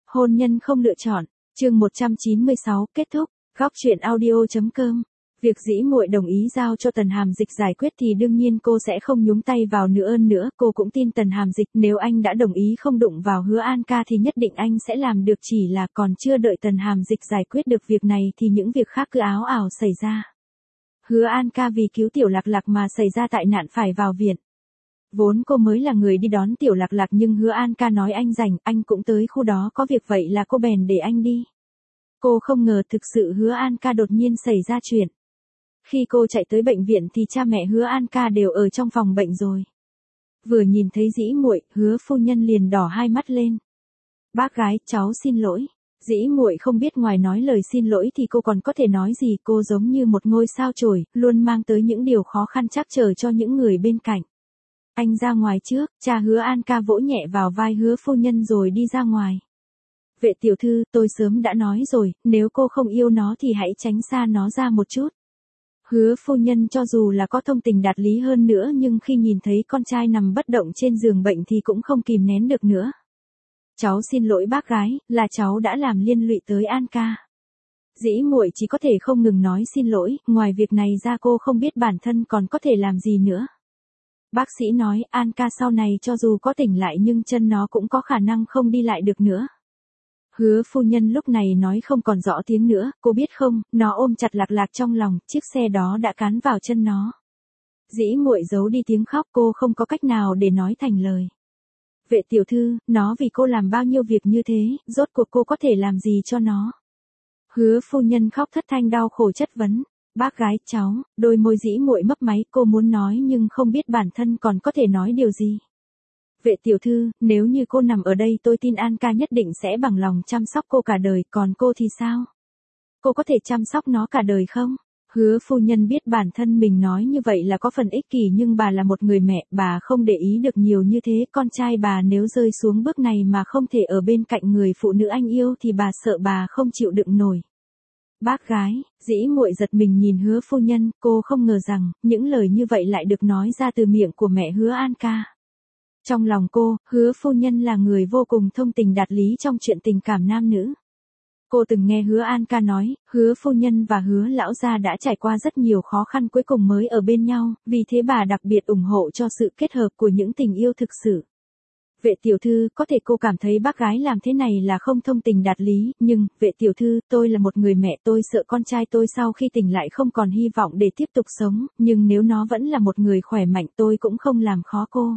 Hôn nhân không lựa chọn, chương 196, kết thúc, góc truyện audio.com. Việc dĩ muội đồng ý giao cho Tần Hàm Dịch giải quyết thì đương nhiên cô sẽ không nhúng tay vào nữa, cô cũng tin Tần Hàm Dịch, nếu anh đã đồng ý không đụng vào Hứa An ca thì nhất định anh sẽ làm được, chỉ là còn chưa đợi Tần Hàm Dịch giải quyết được việc này thì những việc khác cứ áo ào xảy ra. Hứa An ca vì cứu Tiểu Lạc Lạc mà xảy ra tai nạn phải vào viện. Vốn cô mới là người đi đón Tiểu Lạc Lạc nhưng Hứa An ca nói anh rảnh, anh cũng tới khu đó có việc, vậy là cô bèn để anh đi. Cô không ngờ thực sự Hứa An ca đột nhiên xảy ra chuyện. Khi cô chạy tới bệnh viện thì cha mẹ Hứa An ca đều ở trong phòng bệnh rồi. Vừa nhìn thấy dĩ muội, Hứa phu nhân liền đỏ hai mắt lên. Bác gái, cháu xin lỗi. Dĩ muội không biết ngoài nói lời xin lỗi thì cô còn có thể nói gì, cô giống như một ngôi sao chổi, luôn mang tới những điều khó khăn trắc trở cho những người bên cạnh. Anh ra ngoài trước, cha Hứa An ca vỗ nhẹ vào vai Hứa phu nhân rồi đi ra ngoài. Vệ tiểu thư, tôi sớm đã nói rồi, nếu cô không yêu nó thì hãy tránh xa nó ra một chút. Hứa phu nhân cho dù là có thông tình đạt lý hơn nữa nhưng khi nhìn thấy con trai nằm bất động trên giường bệnh thì cũng không kìm nén được nữa. Cháu xin lỗi bác gái, là cháu đã làm liên lụy tới An ca. Dĩ muội chỉ có thể không ngừng nói xin lỗi, ngoài việc này ra cô không biết bản thân còn có thể làm gì nữa. Bác sĩ nói An ca sau này cho dù có tỉnh lại nhưng chân nó cũng có khả năng không đi lại được nữa. Hứa phu nhân lúc này nói không còn rõ tiếng nữa, cô biết không, nó ôm chặt Lạc Lạc trong lòng, chiếc xe đó đã cán vào chân nó. Dĩ muội giấu đi tiếng khóc, cô không có cách nào để nói thành lời. Vệ tiểu thư, nó vì cô làm bao nhiêu việc như thế, rốt cuộc cô có thể làm gì cho nó? Hứa phu nhân khóc thất thanh đau khổ chất vấn. Bác gái, cháu, đôi môi dĩ muội mấp máy, cô muốn nói nhưng không biết bản thân còn có thể nói điều gì. Vệ tiểu thư, nếu như cô nằm ở đây tôi tin An ca nhất định sẽ bằng lòng chăm sóc cô cả đời, còn cô thì sao? Cô có thể chăm sóc nó cả đời không? Hứa phu nhân biết bản thân mình nói như vậy là có phần ích kỷ nhưng bà là một người mẹ, bà không để ý được nhiều như thế, con trai bà nếu rơi xuống bước này mà không thể ở bên cạnh người phụ nữ anh yêu thì bà sợ bà không chịu đựng nổi. Bác gái, dĩ muội giật mình nhìn Hứa phu nhân, cô không ngờ rằng những lời như vậy lại được nói ra từ miệng của mẹ Hứa An ca. Trong lòng cô, Hứa phu nhân là người vô cùng thông tình đạt lý trong chuyện tình cảm nam nữ. Cô từng nghe Hứa An ca nói, Hứa phu nhân và Hứa lão gia đã trải qua rất nhiều khó khăn cuối cùng mới ở bên nhau, vì thế bà đặc biệt ủng hộ cho sự kết hợp của những tình yêu thực sự. Vệ tiểu thư, có thể cô cảm thấy bác gái làm thế này là không thông tình đạt lý, nhưng, vệ tiểu thư, tôi là một người mẹ, tôi sợ con trai tôi sau khi tỉnh lại không còn hy vọng để tiếp tục sống, nhưng nếu nó vẫn là một người khỏe mạnh tôi cũng không làm khó cô.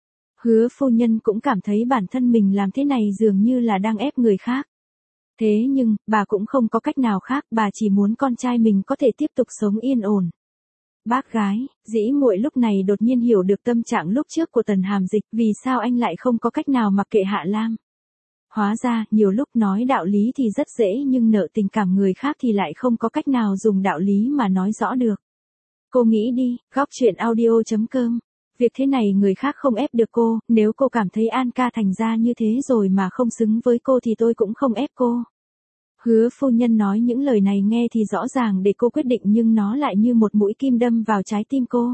Hứa phu nhân cũng cảm thấy bản thân mình làm thế này dường như là đang ép người khác. Thế nhưng, bà cũng không có cách nào khác, bà chỉ muốn con trai mình có thể tiếp tục sống yên ổn. Bác gái, dĩ muội lúc này đột nhiên hiểu được tâm trạng lúc trước của Tần Hàm Dịch, vì sao anh lại không có cách nào mặc kệ Hạ Lam. Hóa ra, nhiều lúc nói đạo lý thì rất dễ nhưng nợ tình cảm người khác thì lại không có cách nào dùng đạo lý mà nói rõ được. Cô nghĩ đi, góc truyện audio.com. Việc thế này người khác không ép được cô, nếu cô cảm thấy An ca thành ra như thế rồi mà không xứng với cô thì tôi cũng không ép cô. Hứa phu nhân nói những lời này nghe thì rõ ràng để cô quyết định nhưng nó lại như một mũi kim đâm vào trái tim cô.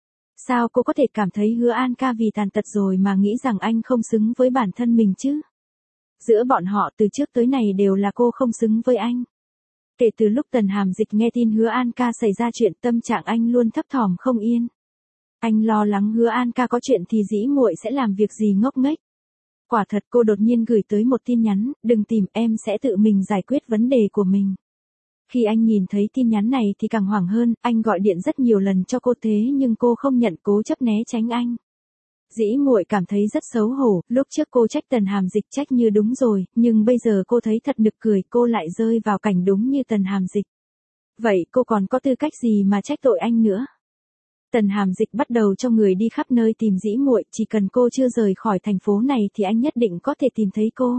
Sao cô có thể cảm thấy Hứa An ca vì tàn tật rồi mà nghĩ rằng anh không xứng với bản thân mình chứ? Giữa bọn họ từ trước tới nay đều là cô không xứng với anh. Kể từ lúc Tần Hàm Dịch nghe tin Hứa An ca xảy ra chuyện tâm trạng anh luôn thấp thỏm không yên. Anh lo lắng Hứa An ca có chuyện thì dĩ muội sẽ làm việc gì ngốc nghếch. Quả thật cô đột nhiên gửi tới một tin nhắn, đừng tìm em sẽ tự mình giải quyết vấn đề của mình. Khi anh nhìn thấy tin nhắn này thì càng hoảng hơn, anh gọi điện rất nhiều lần cho cô thế nhưng cô không nhận, cố chấp né tránh anh. Dĩ muội cảm thấy rất xấu hổ, lúc trước cô trách Tần Hàm Dịch trách như đúng rồi, nhưng bây giờ cô thấy thật nực cười, cô lại rơi vào cảnh đúng như Tần Hàm Dịch. Vậy cô còn có tư cách gì mà trách tội anh nữa? Tần Hàm Dịch bắt đầu cho người đi khắp nơi tìm dĩ muội, chỉ cần cô chưa rời khỏi thành phố này thì anh nhất định có thể tìm thấy cô.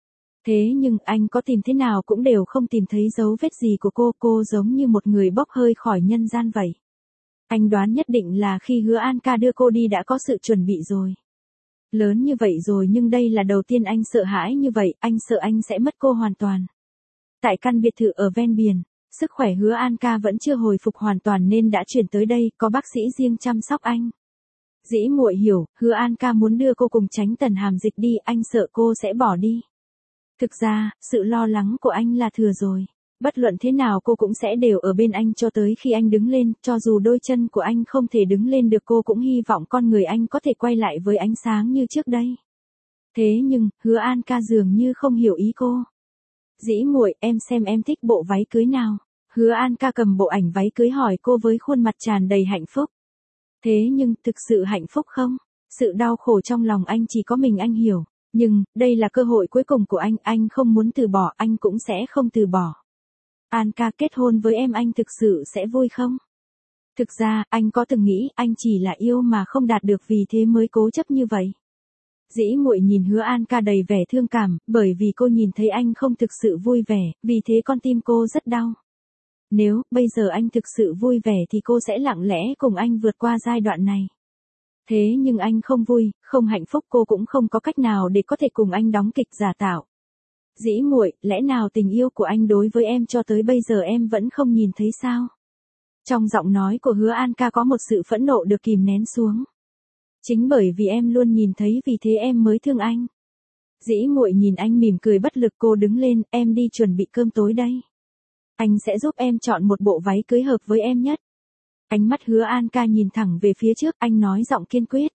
Thế nhưng anh có tìm thế nào cũng đều không tìm thấy dấu vết gì của cô giống như một người bốc hơi khỏi nhân gian vậy. Anh đoán nhất định là khi Hứa An ca đưa cô đi đã có sự chuẩn bị rồi. Lớn như vậy rồi nhưng đây là đầu tiên anh sợ hãi như vậy, anh sợ anh sẽ mất cô hoàn toàn. Tại căn biệt thự ở ven biển. Sức khỏe Hứa An ca vẫn chưa hồi phục hoàn toàn nên đã chuyển tới đây, có bác sĩ riêng chăm sóc anh. Dĩ muội hiểu, Hứa An ca muốn đưa cô cùng tránh Tần Hàm Dịch đi, anh sợ cô sẽ bỏ đi. Thực ra, sự lo lắng của anh là thừa rồi. Bất luận thế nào cô cũng sẽ đều ở bên anh cho tới khi anh đứng lên, cho dù đôi chân của anh không thể đứng lên được cô cũng hy vọng con người anh có thể quay lại với ánh sáng như trước đây. Thế nhưng, Hứa An ca dường như không hiểu ý cô. Dĩ muội, em xem em thích bộ váy cưới nào. Hứa An ca cầm bộ ảnh váy cưới hỏi cô với khuôn mặt tràn đầy hạnh phúc. Thế nhưng, thực sự hạnh phúc không? Sự đau khổ trong lòng anh chỉ có mình anh hiểu. Nhưng, đây là cơ hội cuối cùng của anh không muốn từ bỏ, anh cũng sẽ không từ bỏ. An ca, kết hôn với em anh thực sự sẽ vui không? Thực ra, anh có từng nghĩ anh chỉ là yêu mà không đạt được vì thế mới cố chấp như vậy. Dĩ muội nhìn Hứa An ca đầy vẻ thương cảm, bởi vì cô nhìn thấy anh không thực sự vui vẻ, vì thế con tim cô rất đau. Nếu, bây giờ anh thực sự vui vẻ thì cô sẽ lặng lẽ cùng anh vượt qua giai đoạn này. Thế nhưng anh không vui, không hạnh phúc cô cũng không có cách nào để có thể cùng anh đóng kịch giả tạo. Dĩ muội, lẽ nào tình yêu của anh đối với em cho tới bây giờ em vẫn không nhìn thấy sao? Trong giọng nói của Hứa An ca có một sự phẫn nộ được kìm nén xuống. Chính bởi vì em luôn nhìn thấy vì thế em mới thương anh. Dĩ muội nhìn anh mỉm cười bất lực cô đứng lên, em đi chuẩn bị cơm tối đây. Anh sẽ giúp em chọn một bộ váy cưới hợp với em nhất. Ánh mắt Hứa An ca nhìn thẳng về phía trước, anh nói giọng kiên quyết.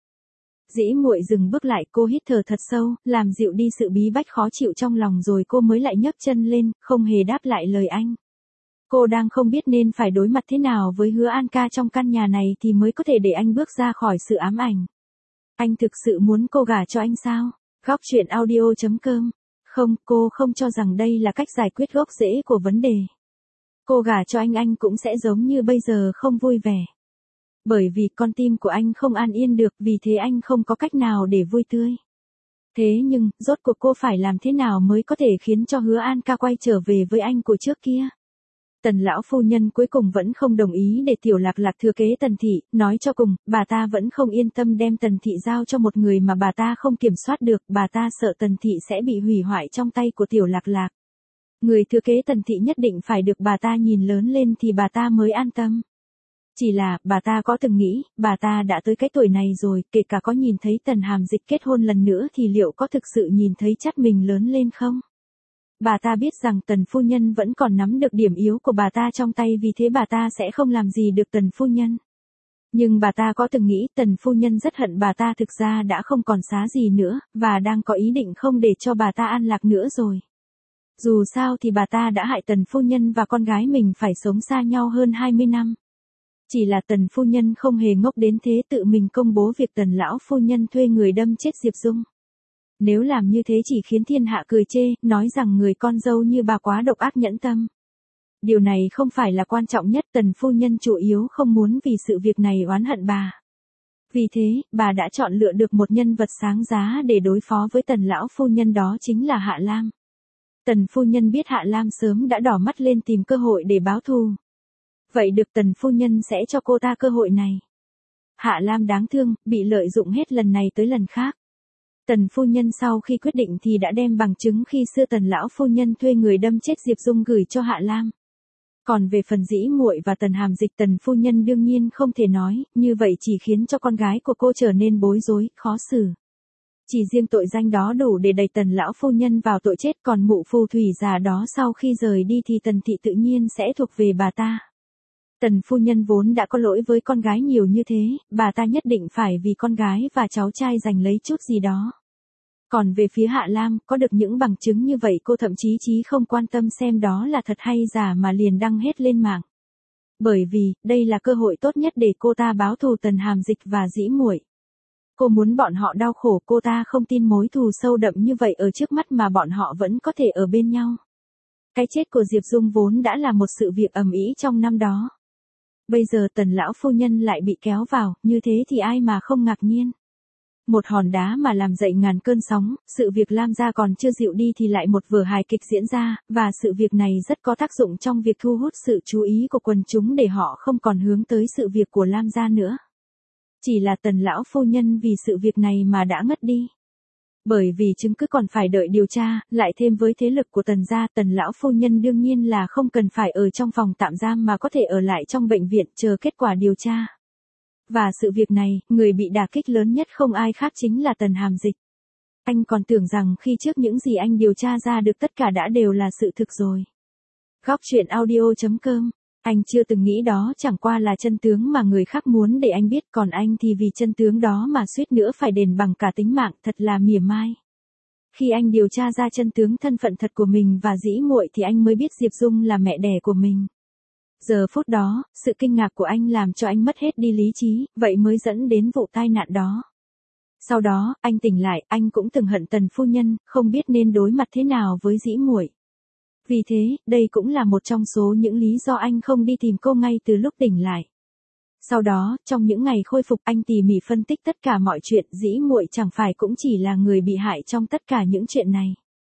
Dĩ muội dừng bước lại, cô hít thở thật sâu, làm dịu đi sự bí bách khó chịu trong lòng rồi cô mới lại nhấc chân lên, không hề đáp lại lời anh. Cô đang không biết nên phải đối mặt thế nào với Hứa An ca trong căn nhà này thì mới có thể để anh bước ra khỏi sự ám ảnh. Anh thực sự muốn cô gả cho anh sao? Góc truyện audio.com. Không, cô không cho rằng đây là cách giải quyết gốc rễ của vấn đề. Cô gả cho anh cũng sẽ giống như bây giờ không vui vẻ. Bởi vì con tim của anh không an yên được, vì thế anh không có cách nào để vui tươi. Thế nhưng, rốt cuộc cô phải làm thế nào mới có thể khiến cho Hứa An ca quay trở về với anh của trước kia? Tần lão phu nhân cuối cùng vẫn không đồng ý để Tiểu Lạc Lạc thừa kế Tần thị, nói cho cùng, bà ta vẫn không yên tâm đem Tần thị giao cho một người mà bà ta không kiểm soát được, bà ta sợ Tần thị sẽ bị hủy hoại trong tay của Tiểu Lạc Lạc. Người thừa kế Tần thị nhất định phải được bà ta nhìn lớn lên thì bà ta mới an tâm. Chỉ là, bà ta có từng nghĩ, bà ta đã tới cái tuổi này rồi, kể cả có nhìn thấy Tần Hàm Dịch kết hôn lần nữa thì liệu có thực sự nhìn thấy chắc mình lớn lên không? Bà ta biết rằng Tần phu nhân vẫn còn nắm được điểm yếu của bà ta trong tay vì thế bà ta sẽ không làm gì được Tần phu nhân. Nhưng bà ta có từng nghĩ Tần phu nhân rất hận bà ta thực ra đã không còn xá gì nữa, và đang có ý định không để cho bà ta an lạc nữa rồi. Dù sao thì bà ta đã hại Tần phu nhân và con gái mình phải sống xa nhau hơn 20 năm. Chỉ là Tần phu nhân không hề ngốc đến thế tự mình công bố việc Tần lão phu nhân thuê người đâm chết Diệp Dung. Nếu làm như thế chỉ khiến thiên hạ cười chê, nói rằng người con dâu như bà quá độc ác nhẫn tâm. Điều này không phải là quan trọng nhất, Tần phu nhân chủ yếu không muốn vì sự việc này oán hận bà. Vì thế, bà đã chọn lựa được một nhân vật sáng giá để đối phó với Tần lão phu nhân, đó chính là Hạ Lam. Tần phu nhân biết Hạ Lam sớm đã đỏ mắt lên tìm cơ hội để báo thù. Vậy được Tần phu nhân sẽ cho cô ta cơ hội này. Hạ Lam đáng thương, bị lợi dụng hết lần này tới lần khác. Tần phu nhân sau khi quyết định thì đã đem bằng chứng khi xưa Tần lão phu nhân thuê người đâm chết Diệp Dung gửi cho Hạ Lam. Còn về phần Dĩ muội và Tần Hàm Dịch, Tần phu nhân đương nhiên không thể nói, như vậy chỉ khiến cho con gái của cô trở nên bối rối, khó xử. Chỉ riêng tội danh đó đủ để đẩy Tần lão phu nhân vào tội chết, còn mụ phù thủy già đó sau khi rời đi thì Tần thị tự nhiên sẽ thuộc về bà ta. Tần phu nhân vốn đã có lỗi với con gái nhiều như thế, bà ta nhất định phải vì con gái và cháu trai giành lấy chút gì đó. Còn về phía Hạ Lam, có được những bằng chứng như vậy cô thậm chí không quan tâm xem đó là thật hay giả mà liền đăng hết lên mạng. Bởi vì, đây là cơ hội tốt nhất để cô ta báo thù Tần Hàm Dịch và Dĩ muội. Cô muốn bọn họ đau khổ, cô ta không tin mối thù sâu đậm như vậy ở trước mắt mà bọn họ vẫn có thể ở bên nhau. Cái chết của Diệp Dung vốn đã là một sự việc ầm ĩ trong năm đó. Bây giờ Tần lão phu nhân lại bị kéo vào, như thế thì ai mà không ngạc nhiên. Một hòn đá mà làm dậy ngàn cơn sóng, sự việc Lam gia còn chưa dịu đi thì lại một vở hài kịch diễn ra, và sự việc này rất có tác dụng trong việc thu hút sự chú ý của quần chúng để họ không còn hướng tới sự việc của Lam gia nữa. Chỉ là Tần lão phu nhân vì sự việc này mà đã ngất đi. Bởi vì chứng cứ còn phải đợi điều tra, lại thêm với thế lực của Tần gia, Tần lão phu nhân đương nhiên là không cần phải ở trong phòng tạm giam mà có thể ở lại trong bệnh viện chờ kết quả điều tra. Và sự việc này, người bị đả kích lớn nhất không ai khác chính là Tần Hàm Dịch. Anh còn tưởng rằng khi trước những gì anh điều tra ra được tất cả đã đều là sự thực rồi. Góc truyện audio.com. Anh chưa từng nghĩ đó chẳng qua là chân tướng mà người khác muốn để anh biết, còn anh thì vì chân tướng đó mà suýt nữa phải đền bằng cả tính mạng, thật là mỉa mai. Khi anh điều tra ra chân tướng thân phận thật của mình và dĩ muội thì anh mới biết Diệp Dung là mẹ đẻ của mình. Giờ phút đó, sự kinh ngạc của anh làm cho anh mất hết đi lý trí, vậy mới dẫn đến vụ tai nạn đó. Sau đó, anh tỉnh lại, anh cũng từng hận Tần phu nhân, không biết nên đối mặt thế nào với dĩ muội. Vì thế, đây cũng là một trong số những lý do anh không đi tìm cô ngay từ lúc tỉnh lại. Sau đó, trong những ngày khôi phục, anh tỉ mỉ phân tích tất cả mọi chuyện, dĩ muội chẳng phải cũng chỉ là người bị hại trong tất cả những chuyện này.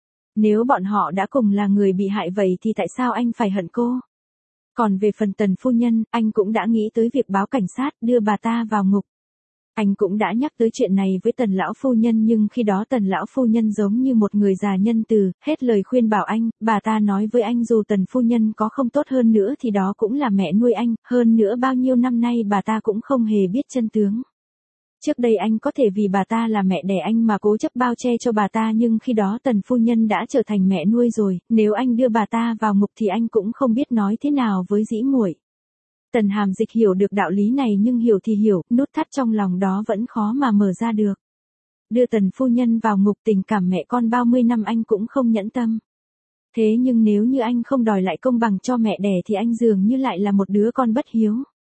Nếu bọn họ đã cùng là người bị hại vậy thì tại sao anh phải hận cô? Còn về phần Tần phu nhân, anh cũng đã nghĩ tới việc báo cảnh sát, đưa bà ta vào ngục. Anh cũng đã nhắc tới chuyện này với Tần lão phu nhân, nhưng khi đó Tần lão phu nhân giống như một người già nhân từ, hết lời khuyên bảo anh, bà ta nói với anh dù Tần phu nhân có không tốt hơn nữa thì đó cũng là mẹ nuôi anh, hơn nữa bao nhiêu năm nay bà ta cũng không hề biết chân tướng. Trước đây anh có thể vì bà ta là mẹ đẻ anh mà cố chấp bao che cho bà ta, nhưng khi đó Tần phu nhân đã trở thành mẹ nuôi rồi, nếu anh đưa bà ta vào ngục thì anh cũng không biết nói thế nào với dĩ muội. Tần Hàm Dịch hiểu được đạo lý này, nhưng hiểu thì hiểu, nút thắt trong lòng đó vẫn khó mà mở ra được. Đưa Tần phu nhân vào ngục, tình cảm mẹ con bao mươi năm anh cũng không nhẫn tâm. Thế nhưng nếu như anh không đòi lại công bằng cho mẹ đẻ thì anh dường như lại là một đứa con bất hiếu.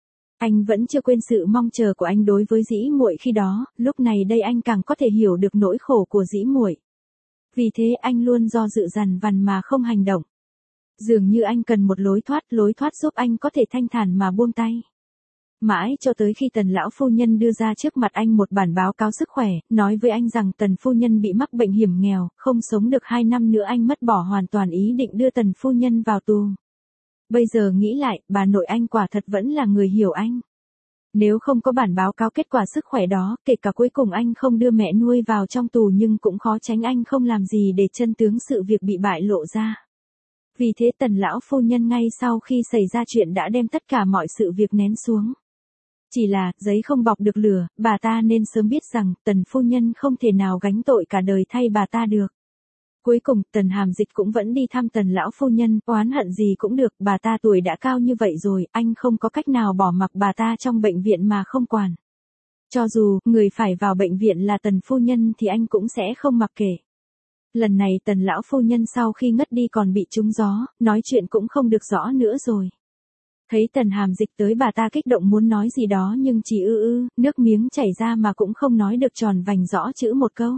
Anh vẫn chưa quên sự mong chờ của anh đối với dĩ muội khi đó, lúc này đây anh càng có thể hiểu được nỗi khổ của dĩ muội. Vì thế anh luôn do dự dằn vặt mà không hành động. Dường như anh cần một lối thoát giúp anh có thể thanh thản mà buông tay. Mãi cho tới khi Tần lão phu nhân đưa ra trước mặt anh một bản báo cáo sức khỏe, nói với anh rằng Tần phu nhân bị mắc bệnh hiểm nghèo, không sống được 2 năm nữa, anh mất bỏ hoàn toàn ý định đưa Tần phu nhân vào tù. Bây giờ nghĩ lại, bà nội anh quả thật vẫn là người hiểu anh. Nếu không có bản báo cáo kết quả sức khỏe đó, kể cả cuối cùng anh không đưa mẹ nuôi vào trong tù nhưng cũng khó tránh anh không làm gì để chân tướng sự việc bị bại lộ ra. Vì thế Tần lão phu nhân ngay sau khi xảy ra chuyện đã đem tất cả mọi sự việc nén xuống. Chỉ là, giấy không bọc được lửa, bà ta nên sớm biết rằng, Tần phu nhân không thể nào gánh tội cả đời thay bà ta được. Cuối cùng, Tần Hàm Dịch cũng vẫn đi thăm Tần lão phu nhân, oán hận gì cũng được, bà ta tuổi đã cao như vậy rồi, anh không có cách nào bỏ mặc bà ta trong bệnh viện mà không quản. Cho dù, người phải vào bệnh viện là Tần phu nhân thì anh cũng sẽ không mặc kệ. Lần này Tần lão phu nhân sau khi ngất đi còn bị trúng gió, nói chuyện cũng không được rõ nữa rồi. Thấy Tần Hàm Dịch tới, bà ta kích động muốn nói gì đó nhưng chỉ nước miếng chảy ra mà cũng không nói được tròn vành rõ chữ một câu.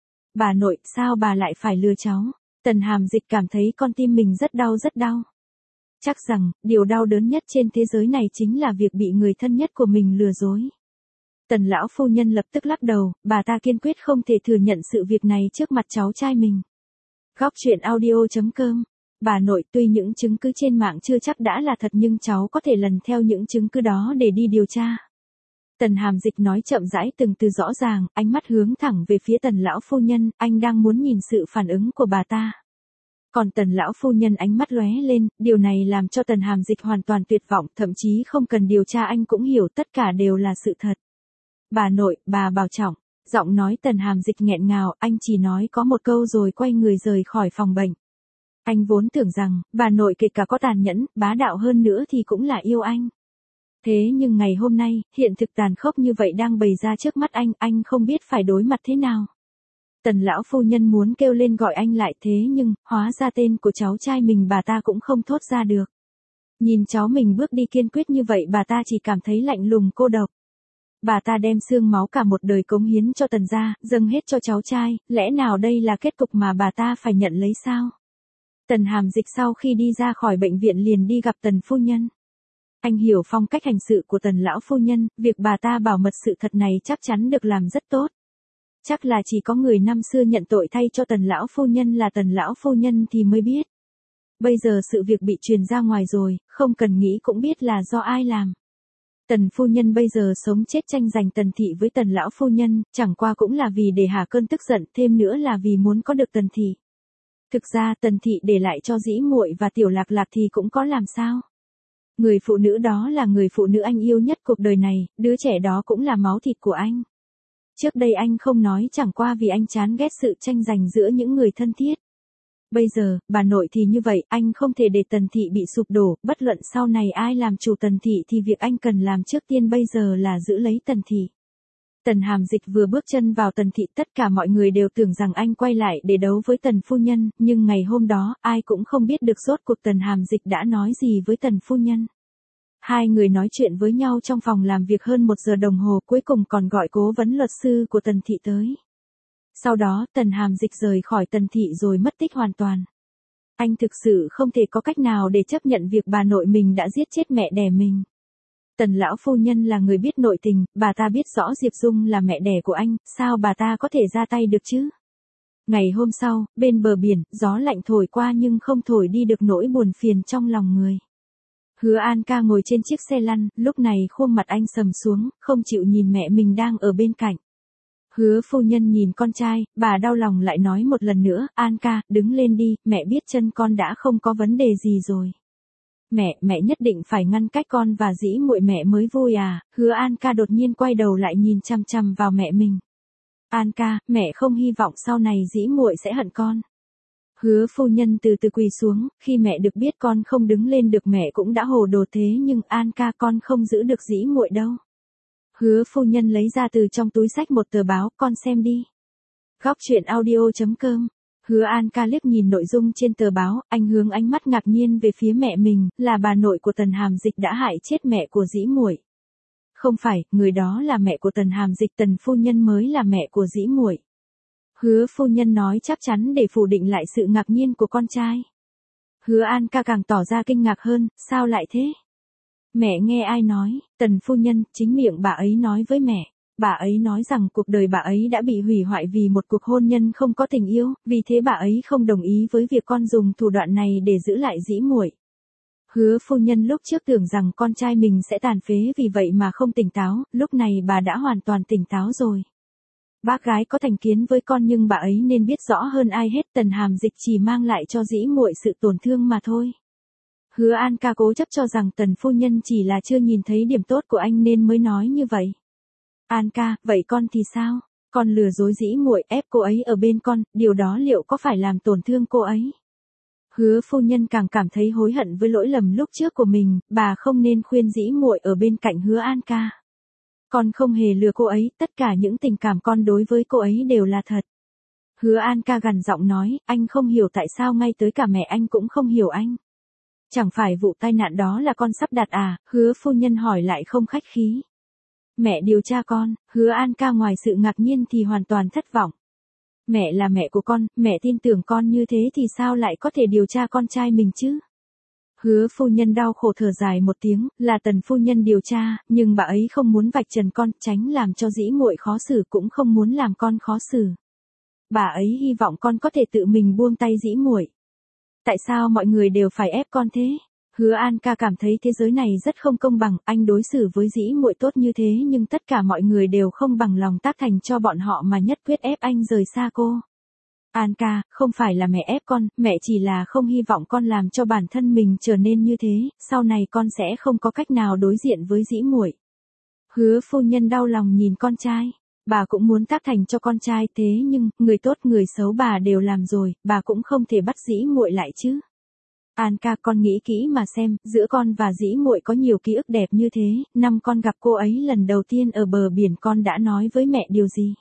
Bà nội, sao bà lại phải lừa cháu? Tần Hàm Dịch cảm thấy con tim mình rất đau rất đau. Chắc rằng, điều đau đớn nhất trên thế giới này chính là việc bị người thân nhất của mình lừa dối. Tần lão phu nhân lập tức lắc đầu, bà ta kiên quyết không thể thừa nhận sự việc này trước mặt cháu trai mình. Góc truyện audio.com. Bà nội, tuy những chứng cứ trên mạng chưa chắc đã là thật nhưng cháu có thể lần theo những chứng cứ đó để đi điều tra. Tần Hàm Dịch nói chậm rãi từng từ rõ ràng, ánh mắt hướng thẳng về phía Tần lão phu nhân, anh đang muốn nhìn sự phản ứng của bà ta. Còn Tần lão phu nhân ánh mắt lóe lên, điều này làm cho Tần Hàm Dịch hoàn toàn tuyệt vọng, thậm chí không cần điều tra anh cũng hiểu tất cả đều là sự thật. Bà nội, bà bảo trọng. Giọng nói Tần Hàm Dịch nghẹn ngào, anh chỉ nói có một câu rồi quay người rời khỏi phòng bệnh. Anh vốn tưởng rằng, bà nội kể cả có tàn nhẫn, bá đạo hơn nữa thì cũng là yêu anh. Thế nhưng ngày hôm nay, hiện thực tàn khốc như vậy đang bày ra trước mắt anh không biết phải đối mặt thế nào. Tần lão phu nhân muốn kêu lên gọi anh lại, thế nhưng, hóa ra tên của cháu trai mình bà ta cũng không thốt ra được. Nhìn cháu mình bước đi kiên quyết như vậy, bà ta chỉ cảm thấy lạnh lùng cô độc. Bà ta đem xương máu cả một đời cống hiến cho Tần gia, dâng hết cho cháu trai, lẽ nào đây là kết cục mà bà ta phải nhận lấy sao? Tần Hàm Dịch sau khi đi ra khỏi bệnh viện liền đi gặp Tần phu nhân. Anh hiểu phong cách hành sự của Tần lão phu nhân, việc bà ta bảo mật sự thật này chắc chắn được làm rất tốt. Chắc là chỉ có người năm xưa nhận tội thay cho Tần lão phu nhân là Tần lão phu nhân thì mới biết. Bây giờ sự việc bị truyền ra ngoài rồi, không cần nghĩ cũng biết là do ai làm. Tần phu nhân bây giờ sống chết tranh giành Tần thị với Tần lão phu nhân, chẳng qua cũng là vì để hạ cơn tức giận, thêm nữa là vì muốn có được Tần thị. Thực ra Tần thị để lại cho dĩ muội và Tiểu Lạc Lạc thì cũng có làm sao. Người phụ nữ đó là người phụ nữ anh yêu nhất cuộc đời này, đứa trẻ đó cũng là máu thịt của anh. Trước đây anh không nói chẳng qua vì anh chán ghét sự tranh giành giữa những người thân thiết. Bây giờ, bà nội thì như vậy, anh không thể để Tần Thị bị sụp đổ, bất luận sau này ai làm chủ Tần Thị thì việc anh cần làm trước tiên bây giờ là giữ lấy Tần Thị. Tần Hàm Dịch vừa bước chân vào Tần Thị, tất cả mọi người đều tưởng rằng anh quay lại để đấu với Tần phu nhân, nhưng ngày hôm đó, ai cũng không biết được rốt cuộc Tần Hàm Dịch đã nói gì với Tần phu nhân. Hai người nói chuyện với nhau trong phòng làm việc hơn 1 giờ đồng hồ, cuối cùng còn gọi cố vấn luật sư của Tần Thị tới. Sau đó, Tần Hàm Dịch rời khỏi Tần Thị rồi mất tích hoàn toàn. Anh thực sự không thể có cách nào để chấp nhận việc bà nội mình đã giết chết mẹ đẻ mình. Tần lão phu nhân là người biết nội tình, bà ta biết rõ Diệp Dung là mẹ đẻ của anh, sao bà ta có thể ra tay được chứ? Ngày hôm sau, bên bờ biển, gió lạnh thổi qua nhưng không thổi đi được nỗi buồn phiền trong lòng người. Hứa An Ca ngồi trên chiếc xe lăn, lúc này khuôn mặt anh sầm xuống, không chịu nhìn mẹ mình đang ở bên cạnh. Hứa phu nhân nhìn con trai, bà đau lòng lại nói một lần nữa, An Ca, đứng lên đi, mẹ biết chân con đã không có vấn đề gì rồi. Mẹ nhất định phải ngăn cách con và dĩ muội mẹ mới vui à? Hứa An Ca đột nhiên quay đầu lại nhìn chằm chằm vào mẹ mình. An Ca, mẹ không hy vọng sau này dĩ muội sẽ hận con. Hứa phu nhân từ từ quỳ xuống, khi mẹ được biết con không đứng lên được mẹ cũng đã hồ đồ thế nhưng An Ca con không giữ được dĩ muội đâu. Hứa phu nhân lấy ra từ trong túi xách một tờ báo, con xem đi. Góc truyện audio.com. Hứa An Ca liếc nhìn nội dung trên tờ báo, anh hướng ánh mắt ngạc nhiên về phía mẹ mình, là bà nội của Tần Hàm Dịch đã hại chết mẹ của dĩ muội. Không phải, người đó là mẹ của Tần Hàm Dịch, Tần phu nhân mới là mẹ của dĩ muội. Hứa phu nhân nói chắc chắn để phủ định lại sự ngạc nhiên của con trai. Hứa An Ca càng tỏ ra kinh ngạc hơn, sao lại thế? Mẹ nghe ai nói? Tần phu nhân, chính miệng bà ấy nói với mẹ. Bà ấy nói rằng cuộc đời bà ấy đã bị hủy hoại vì một cuộc hôn nhân không có tình yêu, vì thế bà ấy không đồng ý với việc con dùng thủ đoạn này để giữ lại dĩ muội. Hứa phu nhân lúc trước tưởng rằng con trai mình sẽ tàn phế vì vậy mà không tỉnh táo, lúc này bà đã hoàn toàn tỉnh táo rồi. Bác gái có thành kiến với con nhưng bà ấy nên biết rõ hơn ai hết, Tần Hàm Dịch chỉ mang lại cho dĩ muội sự tổn thương mà thôi. Hứa An Ca cố chấp cho rằng Tần phu nhân chỉ là chưa nhìn thấy điểm tốt của anh nên mới nói như vậy. An Ca, vậy con thì sao? Con lừa dối dĩ muội, ép cô ấy ở bên con, điều đó liệu có phải làm tổn thương cô ấy? Hứa phu nhân càng cảm thấy hối hận với lỗi lầm lúc trước của mình, bà không nên khuyên dĩ muội ở bên cạnh Hứa An Ca. Con không hề lừa cô ấy, tất cả những tình cảm con đối với cô ấy đều là thật. Hứa An Ca gằn giọng nói, anh không hiểu tại sao ngay tới cả mẹ anh cũng không hiểu anh. Chẳng phải vụ tai nạn đó là con sắp đặt à? Hứa phu nhân hỏi lại không khách khí. Mẹ điều tra con, Hứa An Ca ngoài sự ngạc nhiên thì hoàn toàn thất vọng. Mẹ là mẹ của con, mẹ tin tưởng con như thế thì sao lại có thể điều tra con trai mình chứ? Hứa phu nhân đau khổ thở dài một tiếng, là Tần phu nhân điều tra, nhưng bà ấy không muốn vạch trần con, tránh làm cho dĩ muội khó xử, cũng không muốn làm con khó xử. Bà ấy hy vọng con có thể tự mình buông tay dĩ muội. Tại sao mọi người đều phải ép con thế? Hứa An Ca cảm thấy thế giới này rất không công bằng, anh đối xử với dĩ muội tốt như thế nhưng tất cả mọi người đều không bằng lòng tác thành cho bọn họ mà nhất quyết ép anh rời xa cô. An Ca, không phải là mẹ ép con, mẹ chỉ là không hy vọng con làm cho bản thân mình trở nên như thế, sau này con sẽ không có cách nào đối diện với dĩ muội. Hứa phu nhân đau lòng nhìn con trai, bà cũng muốn tác thành cho con trai thế nhưng, người tốt người xấu bà đều làm rồi, bà cũng không thể bắt dĩ muội lại chứ. An Ca, con nghĩ kỹ mà xem, giữa con và dĩ muội có nhiều ký ức đẹp như thế, năm con gặp cô ấy lần đầu tiên ở bờ biển con đã nói với mẹ điều gì?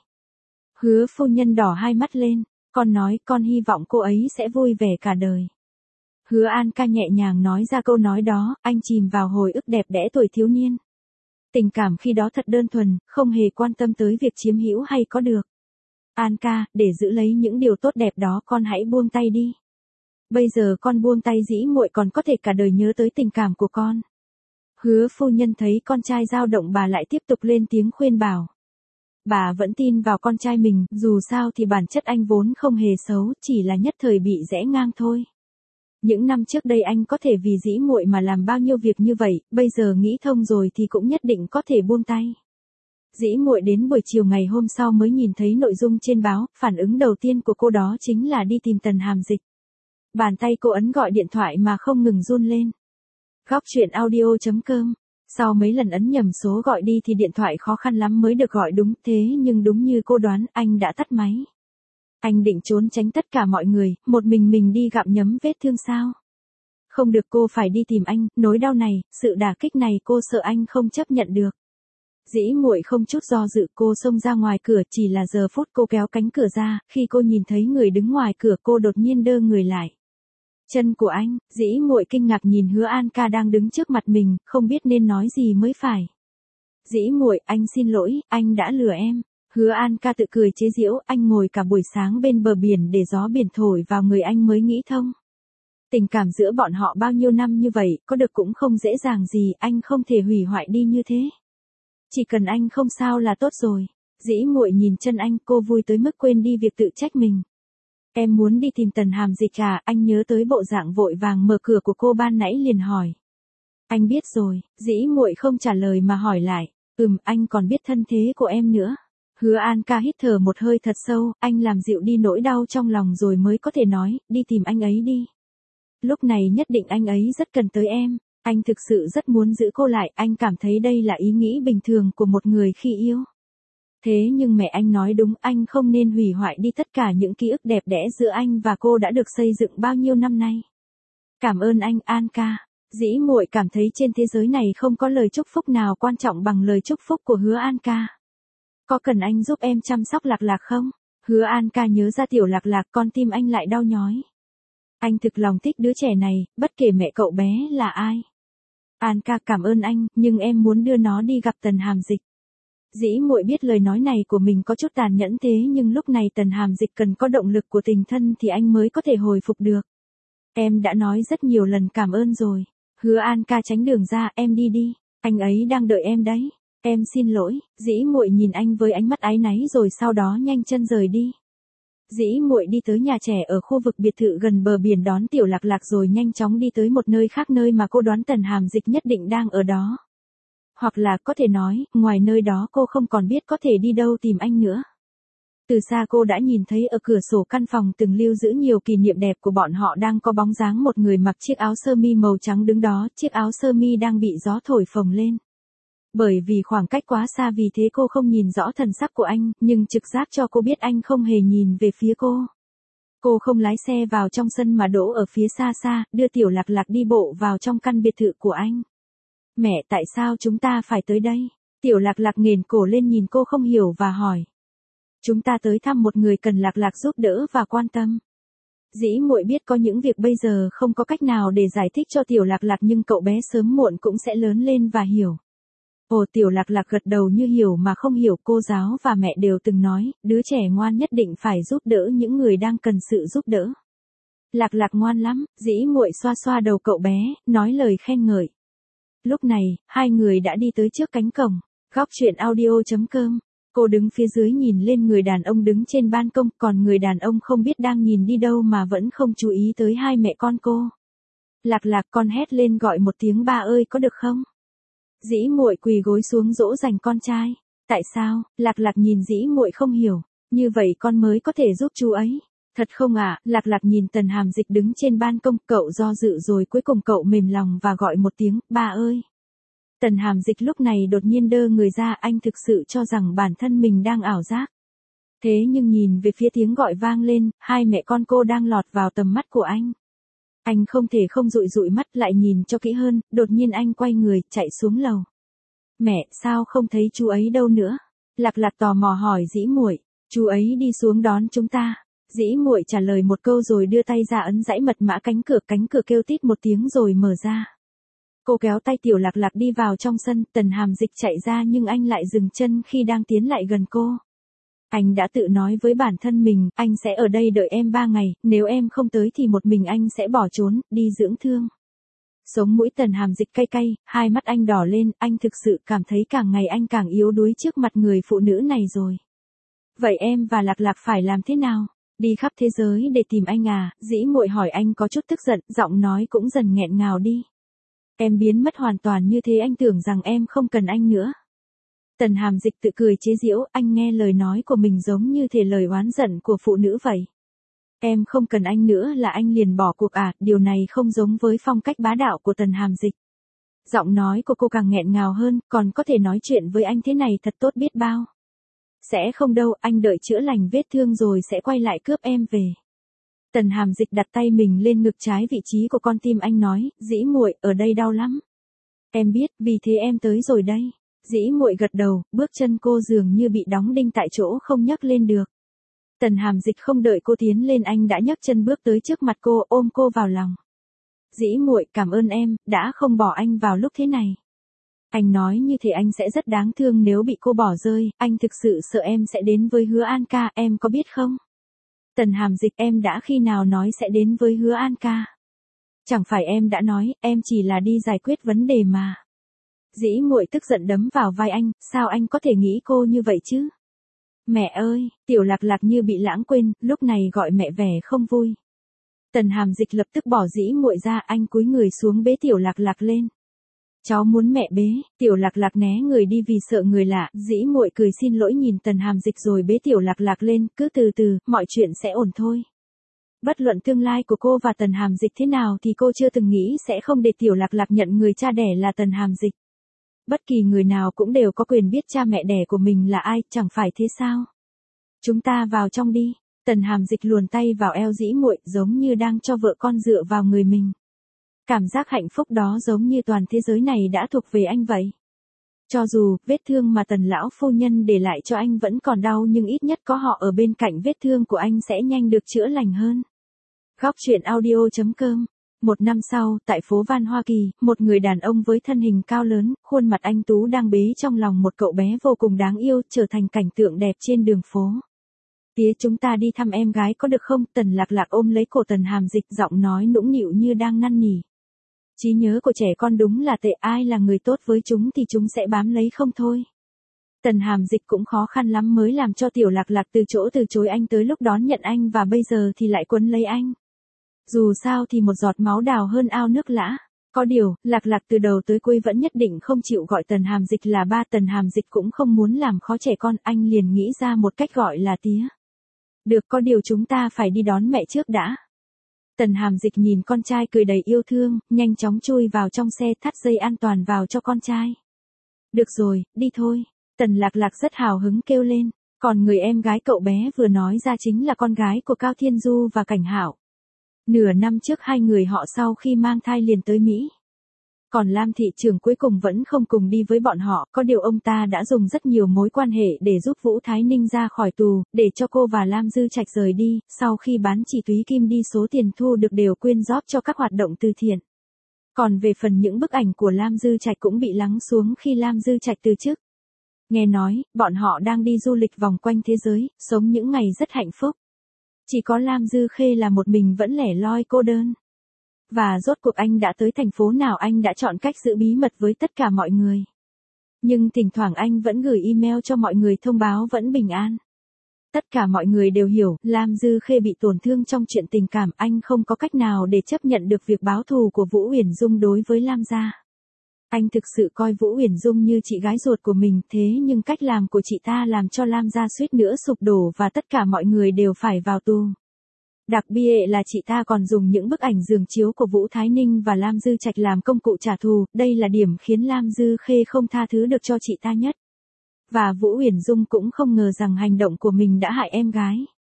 Hứa phu nhân đỏ hai mắt lên, con nói con hy vọng cô ấy sẽ vui vẻ cả đời. Hứa An Ca nhẹ nhàng nói ra câu nói đó, anh chìm vào hồi ức đẹp đẽ tuổi thiếu niên. Tình cảm khi đó thật đơn thuần, không hề quan tâm tới việc chiếm hữu hay có được. An Ca, để giữ lấy những điều tốt đẹp đó con hãy buông tay đi. Bây giờ con buông tay dĩ muội còn có thể cả đời nhớ tới tình cảm của con. Hứa phu nhân thấy con trai dao động bà lại tiếp tục lên tiếng khuyên bảo. Bà vẫn tin vào con trai mình, dù sao thì bản chất anh vốn không hề xấu, chỉ là nhất thời bị rẽ ngang thôi. Những năm trước đây anh có thể vì dĩ muội mà làm bao nhiêu việc như vậy, bây giờ nghĩ thông rồi thì cũng nhất định có thể buông tay. Dĩ muội đến buổi chiều ngày hôm sau mới nhìn thấy nội dung trên báo, phản ứng đầu tiên của cô đó chính là đi tìm Tần Hàm Dịch. Bàn tay cô ấn gọi điện thoại mà không ngừng run lên. Góc truyện audio.com Sau mấy lần ấn nhầm số gọi đi thì điện thoại khó khăn lắm mới được gọi đúng, thế nhưng đúng như cô đoán, anh đã tắt máy. Anh định trốn tránh tất cả mọi người, một mình đi gặm nhấm vết thương sao? Không được, cô phải đi tìm anh, nỗi đau này, sự đả kích này cô sợ anh không chấp nhận được. Dĩ Muội không chút do dự, cô xông ra ngoài cửa, chỉ là giờ phút cô kéo cánh cửa ra, khi cô nhìn thấy người đứng ngoài cửa cô đột nhiên đơ người lại. Chân của anh. Dĩ Muội kinh ngạc nhìn Hứa An Ca đang đứng trước mặt mình, không biết nên nói gì mới phải. Dĩ Muội, anh xin lỗi, anh đã lừa em. Hứa An Ca tự cười chế giễu, anh ngồi cả buổi sáng bên bờ biển để gió biển thổi vào người anh mới nghĩ thông. Tình cảm giữa bọn họ bao nhiêu năm như vậy, có được cũng không dễ dàng gì, anh không thể hủy hoại đi như thế. Chỉ cần anh không sao là tốt rồi. Dĩ Muội nhìn chân anh, cô vui tới mức quên đi việc tự trách mình. Em muốn đi tìm Tần Hàm Dịch à? Anh nhớ tới bộ dạng vội vàng mở cửa của cô ban nãy liền hỏi. Anh biết rồi. Dĩ Muội không trả lời mà hỏi lại. Anh còn biết thân thế của em nữa. Hứa An Ca hít thở một hơi thật sâu, anh làm dịu đi nỗi đau trong lòng rồi mới có thể nói, đi tìm anh ấy đi. Lúc này nhất định anh ấy rất cần tới em. Anh thực sự rất muốn giữ cô lại, anh cảm thấy đây là ý nghĩ bình thường của một người khi yêu. Thế nhưng mẹ anh nói đúng, anh không nên hủy hoại đi tất cả những ký ức đẹp đẽ giữa anh và cô đã được xây dựng bao nhiêu năm nay. Cảm ơn anh, An Ca. Dĩ Muội cảm thấy trên thế giới này không có lời chúc phúc nào quan trọng bằng lời chúc phúc của Hứa An Ca. Có cần anh giúp em chăm sóc Lạc Lạc không? Hứa An Ca nhớ ra tiểu Lạc Lạc, con tim anh lại đau nhói. Anh thực lòng thích đứa trẻ này, bất kể mẹ cậu bé là ai. An Ca cảm ơn anh, nhưng em muốn đưa nó đi gặp Tần Hàm Dịch. Dĩ Muội biết lời nói này của mình có chút tàn nhẫn thế nhưng lúc này Tần Hàm Dịch cần có động lực của tình thân thì anh mới có thể hồi phục được. Em đã nói rất nhiều lần cảm ơn rồi. Hứa An Ca tránh đường ra, em đi đi. Anh ấy đang đợi em đấy. Em xin lỗi. Dĩ Muội nhìn anh với ánh mắt áy náy rồi sau đó nhanh chân rời đi. Dĩ Muội đi tới nhà trẻ ở khu vực biệt thự gần bờ biển đón tiểu Lạc Lạc rồi nhanh chóng đi tới một nơi khác, nơi mà cô đoán Tần Hàm Dịch nhất định đang ở đó. Hoặc là có thể nói, ngoài nơi đó cô không còn biết có thể đi đâu tìm anh nữa. Từ xa cô đã nhìn thấy ở cửa sổ căn phòng từng lưu giữ nhiều kỷ niệm đẹp của bọn họ đang có bóng dáng một người mặc chiếc áo sơ mi màu trắng đứng đó, chiếc áo sơ mi đang bị gió thổi phồng lên. Bởi vì khoảng cách quá xa vì thế cô không nhìn rõ thần sắc của anh, nhưng trực giác cho cô biết anh không hề nhìn về phía cô. Cô không lái xe vào trong sân mà đỗ ở phía xa xa, đưa tiểu Lạc Lạc đi bộ vào trong căn biệt thự của anh. Mẹ, tại sao chúng ta phải tới đây? Tiểu Lạc Lạc nghển cổ lên nhìn cô không hiểu và hỏi. Chúng ta tới thăm một người cần Lạc Lạc giúp đỡ và quan tâm. Dĩ Muội biết có những việc bây giờ không có cách nào để giải thích cho tiểu Lạc Lạc nhưng cậu bé sớm muộn cũng sẽ lớn lên và hiểu. Ồ, tiểu Lạc Lạc gật đầu như hiểu mà không hiểu, cô giáo và mẹ đều từng nói, đứa trẻ ngoan nhất định phải giúp đỡ những người đang cần sự giúp đỡ. Lạc Lạc ngoan lắm, Dĩ Muội xoa xoa đầu cậu bé, nói lời khen ngợi. Lúc này, hai người đã đi tới trước cánh cổng. Góc truyện audio.com. Cô đứng phía dưới nhìn lên người đàn ông đứng trên ban công, còn người đàn ông không biết đang nhìn đi đâu mà vẫn không chú ý tới hai mẹ con cô. Lạc Lạc, con hét lên gọi một tiếng ba ơi có được không? Dĩ Muội quỳ gối xuống dỗ dành con trai. Tại sao? Lạc Lạc nhìn Dĩ Muội không hiểu. Như vậy con mới có thể giúp chú ấy. Thật không ạ? Lạc Lạc nhìn Tần Hàm Dịch đứng trên ban công, cậu do dự rồi cuối cùng cậu mềm lòng và gọi một tiếng, ba ơi. Tần Hàm Dịch lúc này đột nhiên đơ người ra, anh thực sự cho rằng bản thân mình đang ảo giác. Thế nhưng nhìn về phía tiếng gọi vang lên, hai mẹ con cô đang lọt vào tầm mắt của anh. Anh không thể không dụi mắt lại nhìn cho kỹ hơn, đột nhiên anh quay người, chạy xuống lầu. Mẹ, sao không thấy chú ấy đâu nữa? Lạc Lạc tò mò hỏi Dĩ Muội. Chú ấy đi xuống đón chúng ta. Dĩ Muội trả lời một câu rồi đưa tay ra ấn dãy mật mã cánh cửa kêu tít một tiếng rồi mở ra. Cô kéo tay tiểu Lạc Lạc đi vào trong sân, Tần Hàm Dịch chạy ra nhưng anh lại dừng chân khi đang tiến lại gần cô. Anh đã tự nói với bản thân mình, anh sẽ ở đây đợi em 3 ngày, nếu em không tới thì một mình anh sẽ bỏ trốn, đi dưỡng thương. Sống mũi Tần Hàm Dịch cay cay, hai mắt anh đỏ lên, anh thực sự cảm thấy càng ngày anh càng yếu đuối trước mặt người phụ nữ này rồi. Vậy em và Lạc Lạc phải làm thế nào? Đi khắp thế giới để tìm anh à? Dĩ Muội hỏi anh có chút tức giận, giọng nói cũng dần nghẹn ngào đi. Em biến mất hoàn toàn như thế anh tưởng rằng em không cần anh nữa. Tần Hàm Dịch tự cười chế giễu, anh nghe lời nói của mình giống như thể lời oán giận của phụ nữ vậy. Em không cần anh nữa là anh liền bỏ cuộc à, điều này không giống với phong cách bá đạo của Tần Hàm Dịch. Giọng nói của cô càng nghẹn ngào hơn, còn có thể nói chuyện với anh thế này thật tốt biết bao. Sẽ không đâu, anh đợi chữa lành vết thương rồi sẽ quay lại cướp em về. Tần Hàm Dịch đặt tay mình lên ngực trái vị trí của con tim anh nói, Dĩ muội, ở đây đau lắm. Em biết, vì thế em tới rồi đây. Dĩ muội gật đầu, bước chân cô dường như bị đóng đinh tại chỗ không nhấc lên được. Tần Hàm Dịch không đợi cô tiến lên anh đã nhấc chân bước tới trước mặt cô, ôm cô vào lòng. Dĩ muội, cảm ơn em, đã không bỏ anh vào lúc thế này. Anh nói như thế anh sẽ rất đáng thương nếu bị cô bỏ rơi, anh thực sự sợ em sẽ đến với Hứa An ca, em có biết không? Tần Hàm Dịch, em đã khi nào nói sẽ đến với Hứa An ca? Chẳng phải em đã nói, em chỉ là đi giải quyết vấn đề mà. Dĩ muội tức giận đấm vào vai anh, sao anh có thể nghĩ cô như vậy chứ? Mẹ ơi, Tiểu Lạc Lạc như bị lãng quên, lúc này gọi mẹ vẻ không vui. Tần Hàm Dịch lập tức bỏ Dĩ muội ra, anh cúi người xuống bế Tiểu Lạc Lạc lên. Cháu muốn mẹ bế. Tiểu Lạc Lạc né người đi vì sợ người lạ, Dĩ muội cười xin lỗi nhìn Tần Hàm Dịch rồi bế Tiểu Lạc Lạc lên, cứ từ từ, mọi chuyện sẽ ổn thôi. Bất luận tương lai của cô và Tần Hàm Dịch thế nào thì cô chưa từng nghĩ sẽ không để Tiểu Lạc Lạc nhận người cha đẻ là Tần Hàm Dịch. Bất kỳ người nào cũng đều có quyền biết cha mẹ đẻ của mình là ai, chẳng phải thế sao? Chúng ta vào trong đi. Tần Hàm Dịch luồn tay vào eo Dĩ muội, giống như đang cho vợ con dựa vào người mình. Cảm giác hạnh phúc đó giống như toàn thế giới này đã thuộc về anh vậy. Cho dù vết thương mà Tần lão phu nhân để lại cho anh vẫn còn đau nhưng ít nhất có họ ở bên cạnh, vết thương của anh sẽ nhanh được chữa lành hơn. Góc truyện audio.com. Một năm sau, tại phố Van Hoa Kỳ, một người đàn ông với thân hình cao lớn, khuôn mặt anh tú đang bế trong lòng một cậu bé vô cùng đáng yêu, trở thành cảnh tượng đẹp trên đường phố. Tía, chúng ta đi thăm em gái có được không? Tần Lạc Lạc ôm lấy cổ Tần Hàm Dịch, giọng nói nũng nịu như đang năn nỉ. Trí nhớ của trẻ con đúng là tệ, ai là người tốt với chúng thì chúng sẽ bám lấy không thôi. Tần Hàm Dịch cũng khó khăn lắm mới làm cho Tiểu Lạc Lạc từ chối anh tới lúc đón nhận anh và bây giờ thì lại quấn lấy anh. Dù sao thì một giọt máu đào hơn ao nước lã. Có điều, Lạc Lạc từ đầu tới cuối vẫn nhất định không chịu gọi Tần Hàm Dịch là ba. Tần Hàm Dịch cũng không muốn làm khó trẻ con, anh liền nghĩ ra một cách gọi là tía. Được, có điều chúng ta phải đi đón mẹ trước đã. Tần Hàm Dịch nhìn con trai cười đầy yêu thương, nhanh chóng chui vào trong xe, thắt dây an toàn vào cho con trai. Được rồi, đi thôi. Tần Lạc Lạc rất hào hứng kêu lên, còn người em gái cậu bé vừa nói ra chính là con gái của Cao Thiên Du và Cảnh Hạo. Nửa năm trước hai người họ sau khi mang thai liền tới Mỹ. Còn Lam thị trưởng cuối cùng vẫn không cùng đi với bọn họ, có điều ông ta đã dùng rất nhiều mối quan hệ để giúp Vũ Thái Ninh ra khỏi tù, để cho cô và Lam Dư Trạch rời đi, sau khi bán chỉ túy kim đi số tiền thu được đều quyên góp cho các hoạt động từ thiện. Còn về phần những bức ảnh của Lam Dư Trạch cũng bị lắng xuống khi Lam Dư Trạch từ chức. Nghe nói, bọn họ đang đi du lịch vòng quanh thế giới, sống những ngày rất hạnh phúc. Chỉ có Lam Dư Khê là một mình vẫn lẻ loi cô đơn. Và rốt cuộc anh đã tới thành phố nào, anh đã chọn cách giữ bí mật với tất cả mọi người. Nhưng thỉnh thoảng anh vẫn gửi email cho mọi người thông báo vẫn bình an. Tất cả mọi người đều hiểu, Lam Dư Khê bị tổn thương trong chuyện tình cảm, anh không có cách nào để chấp nhận được việc báo thù của Vũ Uyển Dung đối với Lam gia. Anh thực sự coi Vũ Uyển Dung như chị gái ruột của mình, thế nhưng cách làm của chị ta làm cho Lam gia suýt nữa sụp đổ và tất cả mọi người đều phải vào tù. Đặc biệt là chị ta còn dùng những bức ảnh giường chiếu của Vũ Thái Ninh và Lam Dư Trạch làm công cụ trả thù, đây là điểm khiến Lam Dư Khê không tha thứ được cho chị ta nhất. Và Vũ Uyển Dung cũng không ngờ rằng hành động của mình đã hại em gái.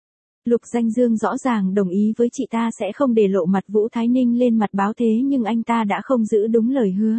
Lục Danh Dương rõ ràng đồng ý với chị ta sẽ không để lộ mặt Vũ Thái Ninh lên mặt báo, thế nhưng anh ta đã không giữ đúng lời hứa.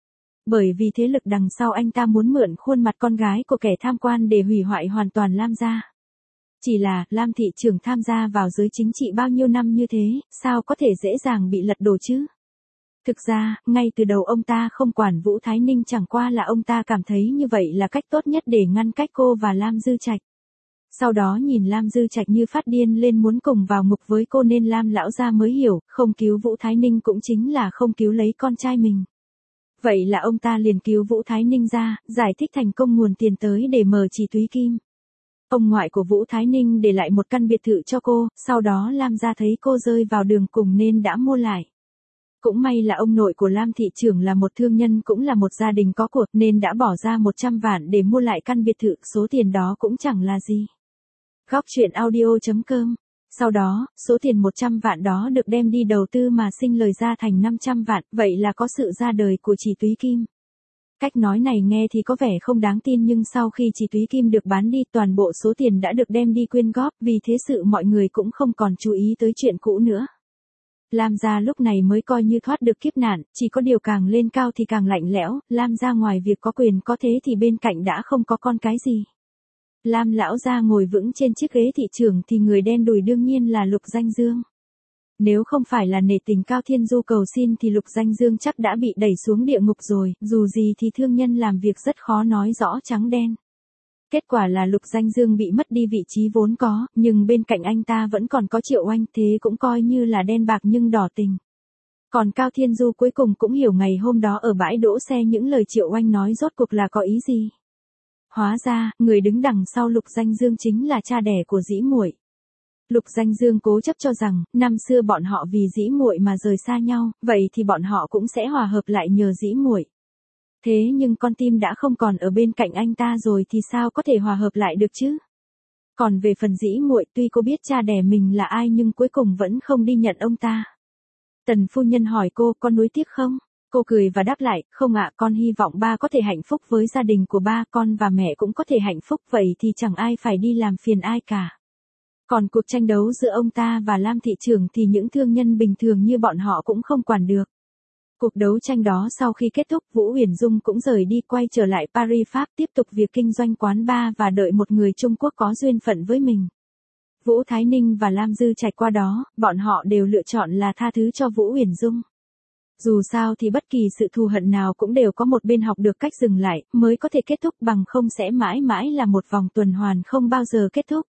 Bởi vì thế lực đằng sau anh ta muốn mượn khuôn mặt con gái của kẻ tham quan để hủy hoại hoàn toàn Lam gia. Chỉ là, Lam thị trưởng tham gia vào giới chính trị bao nhiêu năm như thế, sao có thể dễ dàng bị lật đổ chứ? Thực ra, ngay từ đầu ông ta không quản Vũ Thái Ninh, chẳng qua là ông ta cảm thấy như vậy là cách tốt nhất để ngăn cách cô và Lam Dư Trạch. Sau đó nhìn Lam Dư Trạch như phát điên lên muốn cùng vào ngục với cô nên Lam lão gia mới hiểu, không cứu Vũ Thái Ninh cũng chính là không cứu lấy con trai mình. Vậy là ông ta liền cứu Vũ Thái Ninh ra, giải thích thành công nguồn tiền tới để mở chỉ túy kim. Ông ngoại của Vũ Thái Ninh để lại một căn biệt thự cho cô, sau đó Lam gia thấy cô rơi vào đường cùng nên đã mua lại. Cũng may là ông nội của Lam thị trưởng là một thương nhân cũng là một gia đình có của nên đã bỏ ra 100 vạn để mua lại căn biệt thự, số tiền đó cũng chẳng là gì. Góc truyện audio.com Sau đó, số tiền 100 vạn đó được đem đi đầu tư mà sinh lời ra thành 500 vạn, vậy là có sự ra đời của chị Túy Kim. Cách nói này nghe thì có vẻ không đáng tin nhưng sau khi chị Túy Kim được bán đi toàn bộ số tiền đã được đem đi quyên góp, vì thế sự mọi người cũng không còn chú ý tới chuyện cũ nữa. Lam gia lúc này mới coi như thoát được kiếp nạn, chỉ có điều càng lên cao thì càng lạnh lẽo, Lam gia ngoài việc có quyền có thế thì bên cạnh đã không có con cái gì. Lam lão gia ngồi vững trên chiếc ghế thị trưởng thì người đen đủi đương nhiên là Lục Danh Dương. Nếu không phải là nể tình Cao Thiên Du cầu xin thì Lục Danh Dương chắc đã bị đẩy xuống địa ngục rồi, dù gì thì thương nhân làm việc rất khó nói rõ trắng đen. Kết quả là Lục Danh Dương bị mất đi vị trí vốn có, nhưng bên cạnh anh ta vẫn còn có Triệu Oanh, thế cũng coi như là đen bạc nhưng đỏ tình. Còn Cao Thiên Du cuối cùng cũng hiểu ngày hôm đó ở bãi đỗ xe những lời Triệu Oanh nói rốt cuộc là có ý gì. Hóa ra, người đứng đằng sau Lục Danh Dương chính là cha đẻ của Dĩ Muội. Lục Danh Dương cố chấp cho rằng, năm xưa bọn họ vì Dĩ Muội mà rời xa nhau, vậy thì bọn họ cũng sẽ hòa hợp lại nhờ Dĩ Muội. Thế nhưng con tim đã không còn ở bên cạnh anh ta rồi thì sao có thể hòa hợp lại được chứ? Còn về phần Dĩ Muội, tuy cô biết cha đẻ mình là ai nhưng cuối cùng vẫn không đi nhận ông ta. Tần phu nhân hỏi cô, con nuối tiếc không? Cô cười và đáp lại, không ạ, con hy vọng ba có thể hạnh phúc với gia đình của ba, con và mẹ cũng có thể hạnh phúc, vậy thì chẳng ai phải đi làm phiền ai cả. Còn cuộc tranh đấu giữa ông ta và Lam thị trưởng thì những thương nhân bình thường như bọn họ cũng không quản được. Cuộc đấu tranh đó sau khi kết thúc, Vũ Huyền Dung cũng rời đi quay trở lại Paris Pháp tiếp tục việc kinh doanh quán bar và đợi một người Trung Quốc có duyên phận với mình. Vũ Thái Ninh và Lam Dư trải qua đó, bọn họ đều lựa chọn là tha thứ cho Vũ Huyền Dung. Dù sao thì bất kỳ sự thù hận nào cũng đều có một bên học được cách dừng lại, mới có thể kết thúc, bằng không sẽ mãi mãi là một vòng tuần hoàn không bao giờ kết thúc.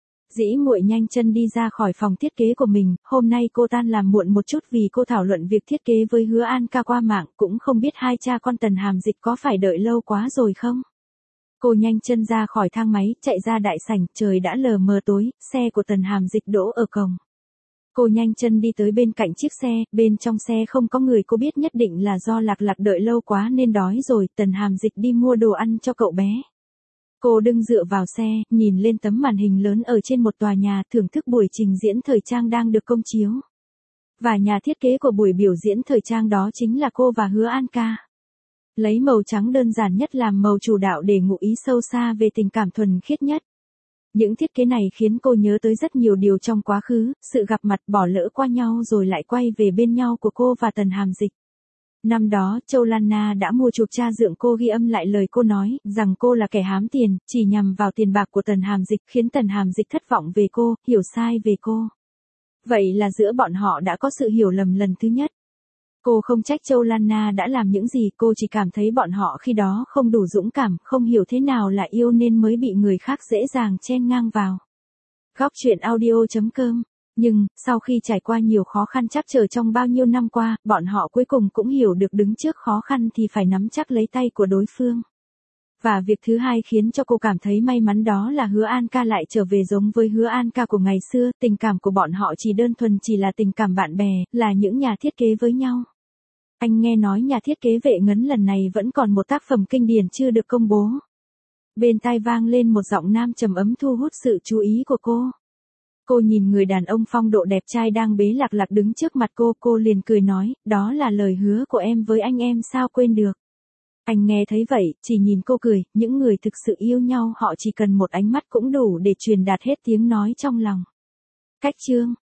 Dĩ Muội nhanh chân đi ra khỏi phòng thiết kế của mình, hôm nay cô tan làm muộn một chút vì cô thảo luận việc thiết kế với Hứa An Ca qua mạng, cũng không biết hai cha con Tần Hàm Dịch có phải đợi lâu quá rồi không. Cô nhanh chân ra khỏi thang máy, chạy ra đại sảnh, trời đã lờ mờ tối, xe của Tần Hàm Dịch đỗ ở cổng. Cô nhanh chân đi tới bên cạnh chiếc xe, bên trong xe không có người, cô biết nhất định là do Lạc Lạc đợi lâu quá nên đói rồi, Tần Hàm Dịch đi mua đồ ăn cho cậu bé. Cô đứng dựa vào xe, nhìn lên tấm màn hình lớn ở trên một tòa nhà, thưởng thức buổi trình diễn thời trang đang được công chiếu. Và nhà thiết kế của buổi biểu diễn thời trang đó chính là cô và Hứa An Ca. Lấy màu trắng đơn giản nhất làm màu chủ đạo để ngụ ý sâu xa về tình cảm thuần khiết nhất. Những thiết kế này khiến cô nhớ tới rất nhiều điều trong quá khứ, sự gặp mặt bỏ lỡ qua nhau rồi lại quay về bên nhau của cô và Tần Hàm Dịch. Năm đó, Châu Lan Na đã mua chuộc cha dượng cô ghi âm lại lời cô nói, rằng cô là kẻ hám tiền, chỉ nhằm vào tiền bạc của Tần Hàm Dịch, khiến Tần Hàm Dịch thất vọng về cô, hiểu sai về cô. Vậy là giữa bọn họ đã có sự hiểu lầm lần thứ nhất. Cô không trách Châu Lan Na đã làm những gì, cô chỉ cảm thấy bọn họ khi đó không đủ dũng cảm, không hiểu thế nào là yêu nên mới bị người khác dễ dàng chen ngang vào. Góc truyện audio.com. Nhưng, sau khi trải qua nhiều khó khăn trắc trở trong bao nhiêu năm qua, bọn họ cuối cùng cũng hiểu được đứng trước khó khăn thì phải nắm chắc lấy tay của đối phương. Và việc thứ hai khiến cho cô cảm thấy may mắn đó là Hứa An Ca lại trở về giống với Hứa An Ca của ngày xưa, tình cảm của bọn họ chỉ đơn thuần chỉ là tình cảm bạn bè, là những nhà thiết kế với nhau. Anh nghe nói nhà thiết kế Vệ Ngấn lần này vẫn còn một tác phẩm kinh điển chưa được công bố. Bên tai vang lên một giọng nam trầm ấm thu hút sự chú ý của cô. Cô nhìn người đàn ông phong độ đẹp trai đang bế Lạc Lạc đứng trước mặt cô liền cười nói, đó là lời hứa của em với anh, em sao quên được. Anh nghe thấy vậy, chỉ nhìn cô cười, những người thực sự yêu nhau họ chỉ cần một ánh mắt cũng đủ để truyền đạt hết tiếng nói trong lòng. Cách chương